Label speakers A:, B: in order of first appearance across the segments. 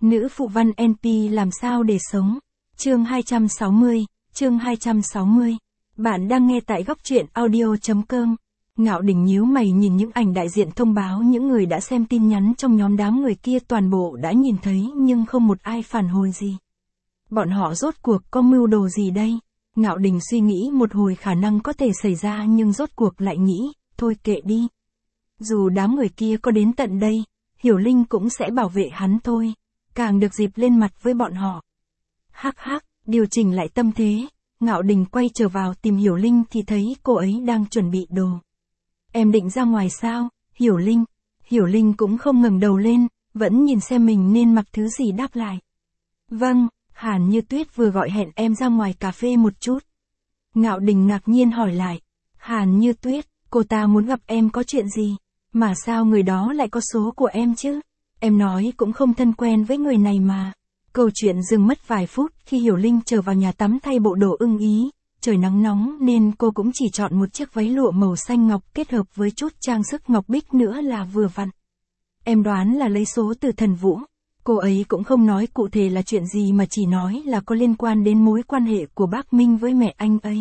A: Nữ phụ văn NP làm sao để sống? Chương 260. Bạn đang nghe tại góc truyện audio.com. Ngạo Đình nhíu mày nhìn những ảnh đại diện thông báo những người đã xem tin nhắn trong nhóm đám người kia toàn bộ đã nhìn thấy nhưng không một ai phản hồi gì. Bọn họ rốt cuộc có mưu đồ gì đây? Ngạo Đình suy nghĩ một hồi khả năng có thể xảy ra nhưng rốt cuộc lại nghĩ, thôi kệ đi. Dù đám người kia có đến tận đây, Hiểu Linh cũng sẽ bảo vệ hắn thôi. Càng được dịp lên mặt với bọn họ. Hắc hắc, điều chỉnh lại tâm thế, Ngạo Đình quay trở vào tìm Hiểu Linh thì thấy cô ấy đang chuẩn bị đồ. Em định ra ngoài sao, Hiểu Linh? Hiểu Linh cũng không ngẩng đầu lên, vẫn nhìn xem mình nên mặc thứ gì đáp lại. Vâng, Hàn Như Tuyết vừa gọi hẹn em ra ngoài cà phê một chút. Ngạo Đình ngạc nhiên hỏi lại. Hàn Như Tuyết, cô ta muốn gặp em có chuyện gì? Mà sao người đó lại có số của em chứ? Em nói cũng không thân quen với người này mà. Câu chuyện dừng mất vài phút khi Hiểu Linh trở vào nhà tắm thay bộ đồ ưng ý. Trời nắng nóng nên cô cũng chỉ chọn một chiếc váy lụa màu xanh ngọc kết hợp với chút trang sức ngọc bích nữa là vừa vặn. Em đoán là lấy số từ Thần Vũ. Cô ấy cũng không nói cụ thể là chuyện gì mà chỉ nói là có liên quan đến mối quan hệ của bác Minh với mẹ anh ấy.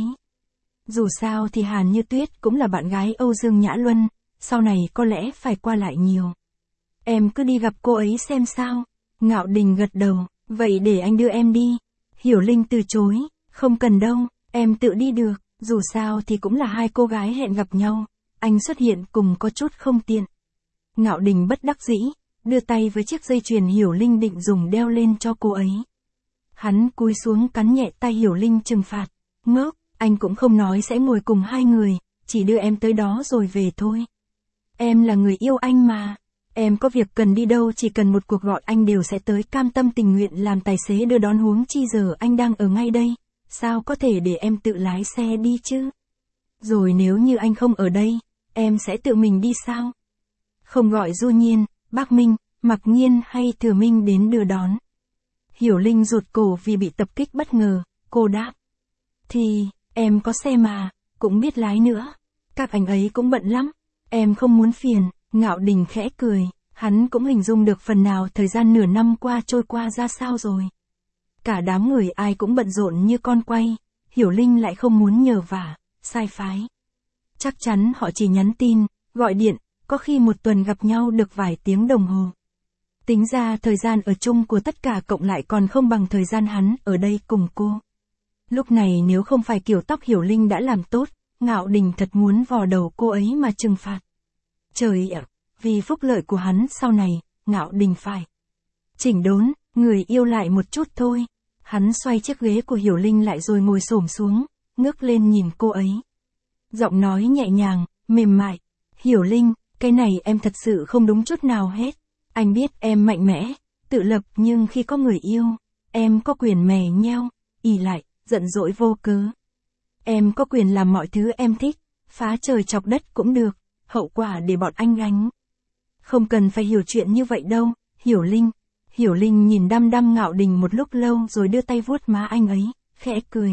A: Dù sao thì Hàn Như Tuyết cũng là bạn gái Âu Dương Nhã Luân, sau này có lẽ phải qua lại nhiều. Em cứ đi gặp cô ấy xem sao. Ngạo Đình gật đầu, vậy để anh đưa em đi. Hiểu Linh từ chối, không cần đâu, em tự đi được, dù sao thì cũng là hai cô gái hẹn gặp nhau, anh xuất hiện cùng có chút không tiện. Ngạo Đình bất đắc dĩ, đưa tay với chiếc dây chuyền Hiểu Linh định dùng đeo lên cho cô ấy. Hắn cúi xuống cắn nhẹ tay Hiểu Linh trừng phạt, ngốc, anh cũng không nói sẽ ngồi cùng hai người, chỉ đưa em tới đó rồi về thôi. Em là người yêu anh mà. Em có việc cần đi đâu chỉ cần một cuộc gọi anh đều sẽ tới cam tâm tình nguyện làm tài xế đưa đón huống chi giờ anh đang ở ngay đây, sao có thể để em tự lái xe đi chứ? Rồi nếu như anh không ở đây, em sẽ tự mình đi sao? Không gọi Du Nhiên, Bác Minh, Mặc Nhiên hay Thừa Minh đến đưa đón. Hiểu Linh rụt cổ vì bị tập kích bất ngờ, cô đáp. Thì, em có xe mà, cũng biết lái nữa. Các anh ấy cũng bận lắm, em không muốn phiền. Ngạo Đình khẽ cười, hắn cũng hình dung được phần nào thời gian nửa năm qua trôi qua ra sao rồi. Cả đám người ai cũng bận rộn như con quay, Hiểu Linh lại không muốn nhờ vả, sai phái. Chắc chắn họ chỉ nhắn tin, gọi điện, có khi một tuần gặp nhau được vài tiếng đồng hồ. Tính ra thời gian ở chung của tất cả cộng lại còn không bằng thời gian hắn ở đây cùng cô. Lúc này nếu không phải kiểu tóc Hiểu Linh đã làm tốt, Ngạo Đình thật muốn vò đầu cô ấy mà trừng phạt. Trời ạ, vì phúc lợi của hắn sau này, Ngạo Đình phải chỉnh đốn, người yêu lại một chút thôi. Hắn xoay chiếc ghế của Hiểu Linh lại rồi ngồi xổm xuống, ngước lên nhìn cô ấy. Giọng nói nhẹ nhàng, mềm mại. Hiểu Linh, cái này em thật sự không đúng chút nào hết. Anh biết em mạnh mẽ, tự lập nhưng khi có người yêu, em có quyền mè nheo, ỷ lại, giận dỗi vô cớ. Em có quyền làm mọi thứ em thích, phá trời chọc đất cũng được. Hậu quả để bọn anh gánh. Không cần phải hiểu chuyện như vậy đâu, Hiểu Linh. Hiểu Linh nhìn đăm đăm Ngạo Đình một lúc lâu rồi đưa tay vuốt má anh ấy, khẽ cười.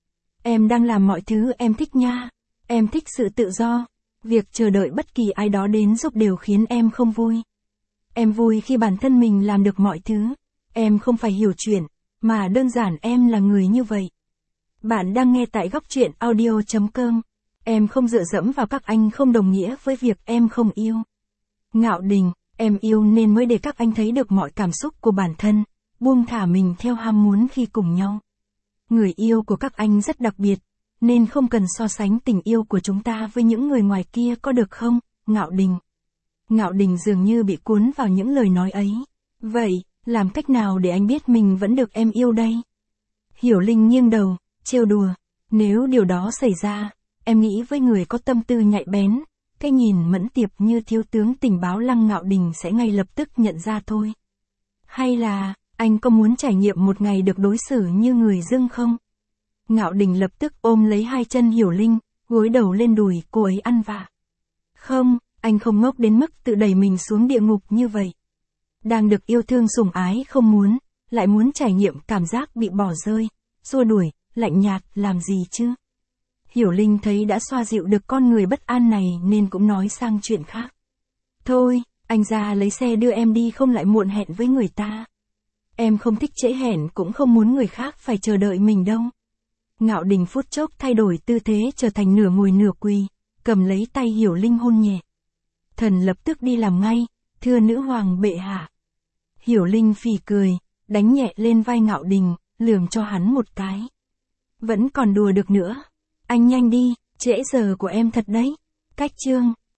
A: Em đang làm mọi thứ em thích nha. Em thích sự tự do. Việc chờ đợi bất kỳ ai đó đến giúp đều khiến em không vui. Em vui khi bản thân mình làm được mọi thứ. Em không phải hiểu chuyện, mà đơn giản em là người như vậy. Bạn đang nghe tại góc truyện audio.com. Em không dựa dẫm vào các anh không đồng nghĩa với việc em không yêu. Ngạo Đình, em yêu nên mới để các anh thấy được mọi cảm xúc của bản thân, buông thả mình theo ham muốn khi cùng nhau. Người yêu của các anh rất đặc biệt, nên không cần so sánh tình yêu của chúng ta với những người ngoài kia có được không, Ngạo Đình. Ngạo Đình dường như bị cuốn vào những lời nói ấy. Vậy, làm cách nào để anh biết mình vẫn được em yêu đây? Hiểu Linh nghiêng đầu, trêu đùa. Nếu điều đó xảy ra, em nghĩ với người có tâm tư nhạy bén, cái nhìn mẫn tiệp như thiếu tướng tình báo Lăng Ngạo Đình sẽ ngay lập tức nhận ra thôi. Hay là, anh có muốn trải nghiệm một ngày được đối xử như người dưng không? Ngạo Đình lập tức ôm lấy hai chân Hiểu Linh, gối đầu lên đùi cô ấy ăn vạ. Không, anh không ngốc đến mức tự đẩy mình xuống địa ngục như vậy. Đang được yêu thương sủng ái không muốn, lại muốn trải nghiệm cảm giác bị bỏ rơi, xua đuổi, lạnh nhạt làm gì chứ? Hiểu Linh thấy đã xoa dịu được con người bất an này nên cũng nói sang chuyện khác. Thôi, anh ra lấy xe đưa em đi không lại muộn hẹn với người ta. Em không thích trễ hẹn cũng không muốn người khác phải chờ đợi mình đâu. Ngạo Đình phút chốc thay đổi tư thế trở thành nửa ngồi nửa quỳ, cầm lấy tay Hiểu Linh hôn nhẹ. Thần lập tức đi làm ngay, thưa nữ hoàng bệ hạ. Hiểu Linh phì cười, đánh nhẹ lên vai Ngạo Đình, lườm cho hắn một cái. Vẫn còn đùa được nữa. Anh nhanh đi, trễ giờ của em thật đấy. Cách chương.